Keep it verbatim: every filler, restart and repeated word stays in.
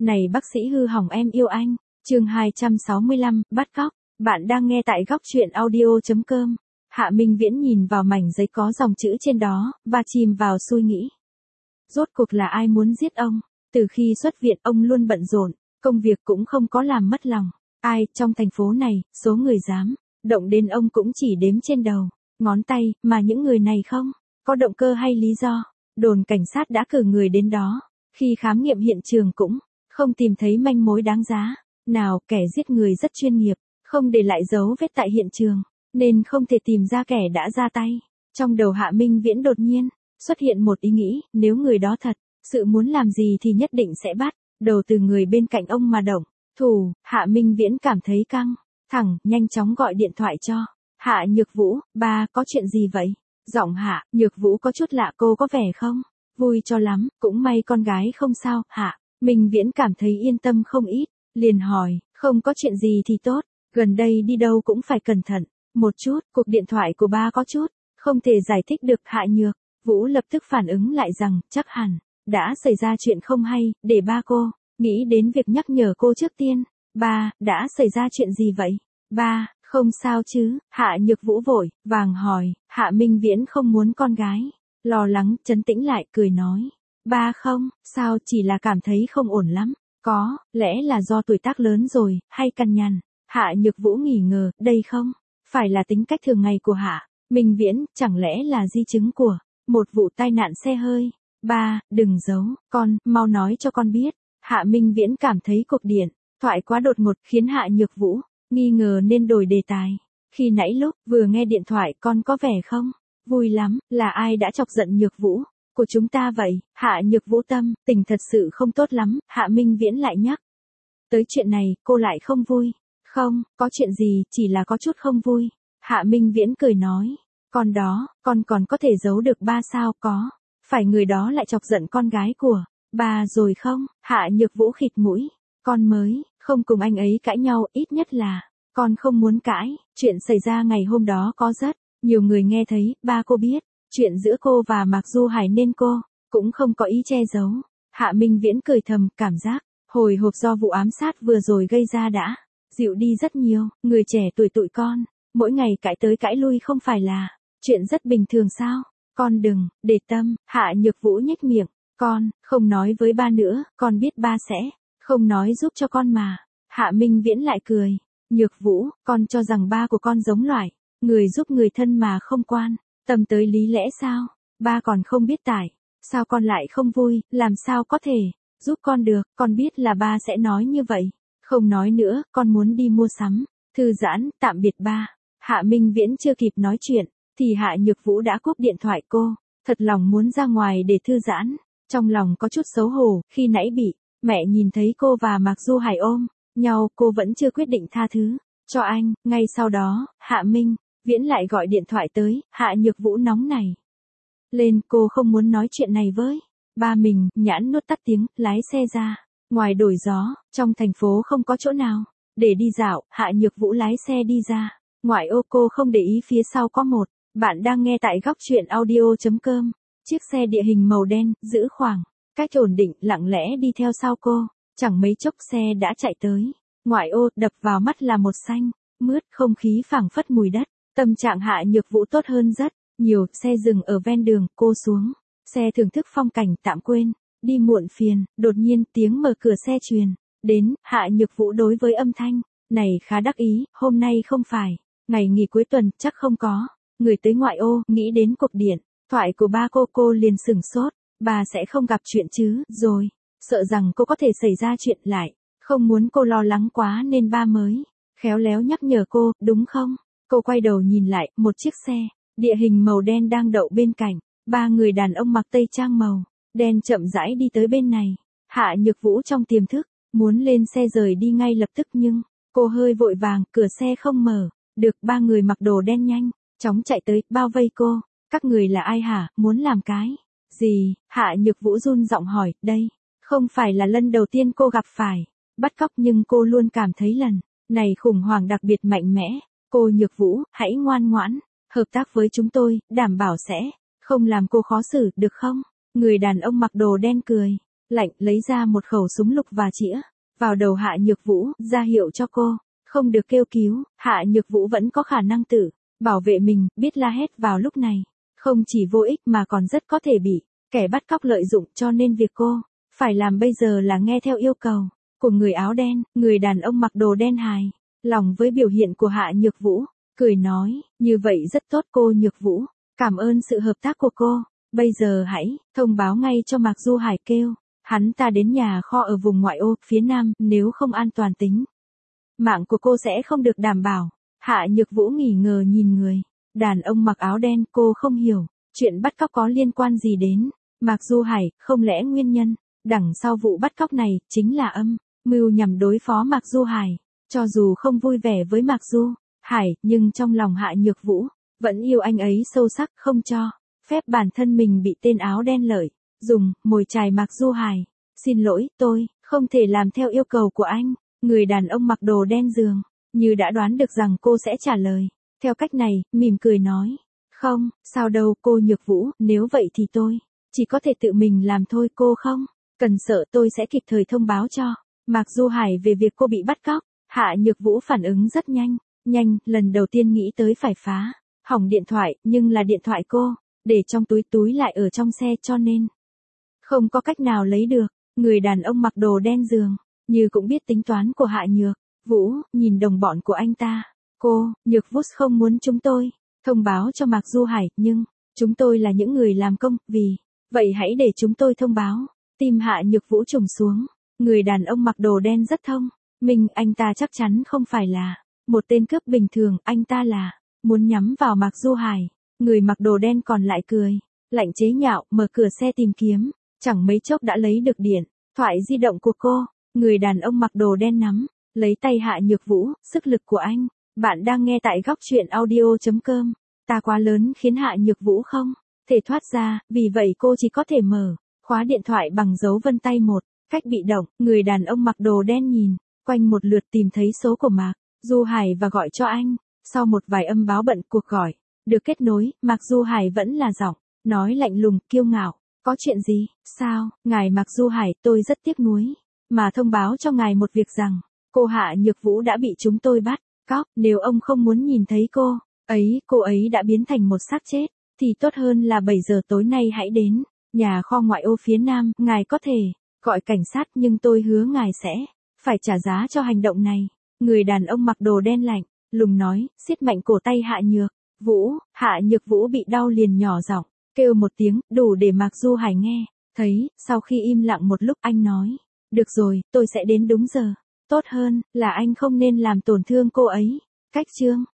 Này bác sĩ hư hỏng em yêu anh. Chương hai trăm sáu mươi lăm, bắt cóc. Bạn đang nghe tại góc truyện audio chấm com. Hạ Minh Viễn nhìn vào mảnh giấy có dòng chữ trên đó, và chìm vào suy nghĩ. Rốt cuộc là ai muốn giết ông? Từ khi xuất viện ông luôn bận rộn, công việc cũng không có làm mất lòng. Ai trong thành phố này, số người dám động đến ông cũng chỉ đếm trên đầu ngón tay, mà những người này không có động cơ hay lý do. Đồn cảnh sát đã cử người đến đó, khi khám nghiệm hiện trường cũng không tìm thấy manh mối đáng giá nào. Kẻ giết người rất chuyên nghiệp, không để lại dấu vết tại hiện trường, nên không thể tìm ra kẻ đã ra tay. Trong đầu Hạ Minh Viễn đột nhiên xuất hiện một ý nghĩ, nếu người đó thật sự muốn làm gì thì nhất định sẽ bắt đầu từ người bên cạnh ông mà động thủ. Hạ Minh Viễn cảm thấy căng thẳng, nhanh chóng gọi điện thoại cho Hạ Nhược Vũ. Ba, có chuyện gì vậy? Giọng Hạ Nhược Vũ có chút lạ, cô có vẻ không vui cho lắm. Cũng may con gái không sao. Hạ Minh Viễn cảm thấy yên tâm không ít, liền hỏi, không có chuyện gì thì tốt, gần đây đi đâu cũng phải cẩn thận một chút. Cuộc điện thoại của ba có chút không thể giải thích được. Hạ Nhược Vũ lập tức phản ứng lại rằng chắc hẳn đã xảy ra chuyện không hay, để ba cô nghĩ đến việc nhắc nhở cô trước tiên. Ba, đã xảy ra chuyện gì vậy? Ba, không sao chứ? Hạ Nhược Vũ vội vàng hỏi. Hạ Minh Viễn không muốn con gái lo lắng, trấn tĩnh lại, cười nói, ba không sao, chỉ là cảm thấy không ổn lắm. Có lẽ là do tuổi tác lớn rồi, hay cằn nhằn? Hạ Nhược Vũ nghỉ ngờ, đây không phải là tính cách thường ngày của Hạ Minh Viễn, chẳng lẽ là di chứng của một vụ tai nạn xe hơi? Ba, đừng giấu, con, mau nói cho con biết. Hạ Minh Viễn cảm thấy cuộc điện thoại quá đột ngột, khiến Hạ Nhược Vũ nghi ngờ nên đổi đề tài. Khi nãy lúc vừa nghe điện thoại con có vẻ không vui lắm, là ai đã chọc giận Nhược Vũ của chúng ta vậy? Hạ Nhược Vũ tâm tình thật sự không tốt lắm. Hạ Minh Viễn lại nhắc tới chuyện này, cô lại không vui. Không có chuyện gì, chỉ là có chút không vui. Hạ Minh Viễn cười nói, con đó, con còn có thể giấu được ba sao? Có phải người đó lại chọc giận con gái của ba rồi không? Hạ Nhược Vũ khịt mũi, con mới không cùng anh ấy cãi nhau, ít nhất là con không muốn cãi. Chuyện xảy ra ngày hôm đó có rất nhiều người nghe thấy, ba cô biết chuyện giữa cô và Mạc Du Hải nên cô cũng không có ý che giấu. Hạ Minh Viễn cười thầm, cảm giác hồi hộp do vụ ám sát vừa rồi gây ra đã dịu đi rất nhiều. Người trẻ tuổi tụi con mỗi ngày cãi tới cãi lui không phải là chuyện rất bình thường sao? Con đừng để tâm. Hạ Nhược Vũ nhếch miệng, con không nói với ba nữa, con biết ba sẽ không nói giúp cho con mà. Hạ Minh Viễn lại cười, Nhược Vũ, con cho rằng ba của con giống loại người giúp người thân mà không quan tâm tới lý lẽ sao? Ba còn không biết tại sao con lại không vui, làm sao có thể giúp con được? Con biết là ba sẽ nói như vậy. Không nói nữa, con muốn đi mua sắm, thư giãn, tạm biệt ba. Hạ Minh Viễn chưa kịp nói chuyện thì Hạ Nhược Vũ đã cúp điện thoại. Cô thật lòng muốn ra ngoài để thư giãn, trong lòng có chút xấu hổ. Khi nãy bị mẹ nhìn thấy cô và Mạc Du Hải ôm nhau, cô vẫn chưa quyết định tha thứ cho anh. Ngay sau đó, Hạ Minh Viễn lại gọi điện thoại tới. Hạ Nhược Vũ nóng này lên, cô không muốn nói chuyện này với ba mình. Nhãn nuốt tắt tiếng, lái xe ra ngoài đổi gió. Trong thành phố không có chỗ nào để đi dạo, Hạ Nhược Vũ lái xe đi ra ngoại ô. Cô không để ý phía sau có một bạn đang nghe tại góc truyện audio chấm com. Chiếc xe địa hình màu đen giữ khoảng cách ổn định, lặng lẽ đi theo sau cô. Chẳng mấy chốc xe đã chạy tới ngoại ô. Đập vào mắt là một xanh mướt, không khí phảng phất mùi đất. Tâm trạng Hạ Nhược Vũ tốt hơn rất nhiều. Xe dừng ở ven đường, cô xuống xe thưởng thức phong cảnh, tạm quên đi muộn phiền. Đột nhiên tiếng mở cửa xe truyền đến. Hạ Nhược Vũ đối với âm thanh này khá đắc ý. Hôm nay không phải ngày nghỉ cuối tuần, chắc không có người tới ngoại ô. Nghĩ đến cuộc điện thoại của ba cô, cô liền sửng sốt. Bà sẽ không gặp chuyện chứ? Rồi sợ rằng cô có thể xảy ra chuyện, lại không muốn cô lo lắng quá nên ba mới khéo léo nhắc nhở cô, đúng không? Cô quay đầu nhìn lại, một chiếc xe địa hình màu đen đang đậu bên cạnh. Ba người đàn ông mặc tây trang màu đen chậm rãi đi tới bên này. Hạ Nhược Vũ trong tiềm thức muốn lên xe rời đi ngay lập tức, nhưng cô hơi vội vàng, cửa xe không mở được. Ba người mặc đồ đen nhanh chóng chạy tới, bao vây cô. Các người là ai hả? Muốn làm cái gì? Hạ Nhược Vũ run giọng hỏi. Đây không phải là lần đầu tiên cô gặp phải bắt cóc, nhưng cô luôn cảm thấy lần này khủng hoảng đặc biệt mạnh mẽ. Cô Nhược Vũ, hãy ngoan ngoãn hợp tác với chúng tôi, đảm bảo sẽ không làm cô khó xử, được không? Người đàn ông mặc đồ đen cười lạnh lấy ra một khẩu súng lục và chĩa vào đầu Hạ Nhược Vũ, ra hiệu cho cô, không được kêu cứu, Hạ Nhược Vũ vẫn có khả năng tự bảo vệ mình, biết la hét vào lúc này, không chỉ vô ích mà còn rất có thể bị kẻ bắt cóc lợi dụng, cho nên việc cô phải làm bây giờ là nghe theo yêu cầu của người áo đen, người đàn ông mặc đồ đen hài lòng với biểu hiện của Hạ Nhược Vũ, cười nói, như vậy rất tốt cô Nhược Vũ, cảm ơn sự hợp tác của cô, bây giờ hãy thông báo ngay cho Mạc Du Hải, kêu hắn ta đến nhà kho ở vùng ngoại ô phía nam, nếu không an toàn tính mạng của cô sẽ không được đảm bảo. Hạ Nhược Vũ nghỉ ngờ nhìn người đàn ông mặc áo đen, cô không hiểu chuyện bắt cóc có liên quan gì đến Mạc Du Hải, không lẽ nguyên nhân đằng sau vụ bắt cóc này chính là âm mưu nhằm đối phó Mạc Du Hải. Cho dù không vui vẻ với Mạc Du Hải, nhưng trong lòng Hạ Nhược Vũ vẫn yêu anh ấy sâu sắc, không cho phép bản thân mình bị tên áo đen lợi dùng, mồi chài Mạc Du Hải. Xin lỗi, tôi không thể làm theo yêu cầu của anh. Người đàn ông mặc đồ đen dường như đã đoán được rằng cô sẽ trả lời theo cách này, mỉm cười nói, không, sao đâu cô Nhược Vũ, nếu vậy thì tôi chỉ có thể tự mình làm thôi, cô không cần sợ, tôi sẽ kịp thời thông báo cho Mạc Du Hải về việc cô bị bắt cóc. Hạ Nhược Vũ phản ứng rất nhanh, nhanh, lần đầu tiên nghĩ tới phải phá hỏng điện thoại, nhưng là điện thoại cô để trong túi, túi lại ở trong xe, cho nên không có cách nào lấy được. Người đàn ông mặc đồ đen dường như cũng biết tính toán của Hạ Nhược Vũ, nhìn đồng bọn của anh ta, cô Nhược Vũ không muốn chúng tôi thông báo cho Mạc Du Hải, nhưng chúng tôi là những người làm công, vì vậy hãy để chúng tôi thông báo. Tim Hạ Nhược Vũ trùng xuống, người đàn ông mặc đồ đen rất thông minh, anh ta chắc chắn không phải là một tên cướp bình thường, anh ta là muốn nhắm vào Mạc Du Hải. Người mặc đồ đen còn lại cười lạnh chế nhạo, mở cửa xe tìm kiếm, chẳng mấy chốc đã lấy được điện thoại di động của cô. Người đàn ông mặc đồ đen nắm lấy tay Hạ Nhược Vũ, sức lực của anh. Bạn đang nghe tại góc truyện audio chấm com. Ta quá lớn khiến Hạ Nhược Vũ không thể thoát ra, vì vậy cô chỉ có thể mở khóa điện thoại bằng dấu vân tay một cách bị động. Người đàn ông mặc đồ đen nhìn quanh một lượt, tìm thấy số của Mạc Du Hải và gọi cho anh. Sau một vài âm báo bận, cuộc gọi được kết nối. Mạc Du Hải vẫn là giọng nói lạnh lùng, kiêu ngạo. Có chuyện gì? Sao, ngài Mạc Du Hải, tôi rất tiếc nuối mà thông báo cho ngài một việc rằng cô Hạ Nhược Vũ đã bị chúng tôi bắt cóc. Nếu ông không muốn nhìn thấy cô ấy, cô ấy đã biến thành một xác chết, thì tốt hơn là bảy giờ tối nay hãy đến nhà kho ngoại ô phía nam. Ngài có thể gọi cảnh sát, nhưng tôi hứa ngài sẽ phải trả giá cho hành động này. Người đàn ông mặc đồ đen lạnh lùng nói, siết mạnh cổ tay Hạ Nhược Vũ. Hạ Nhược Vũ bị đau liền nhỏ giọng kêu một tiếng, đủ để Mạc Du Hải nghe thấy. Sau khi im lặng một lúc, anh nói, được rồi, tôi sẽ đến đúng giờ. Tốt hơn là anh không nên làm tổn thương cô ấy. Cách chương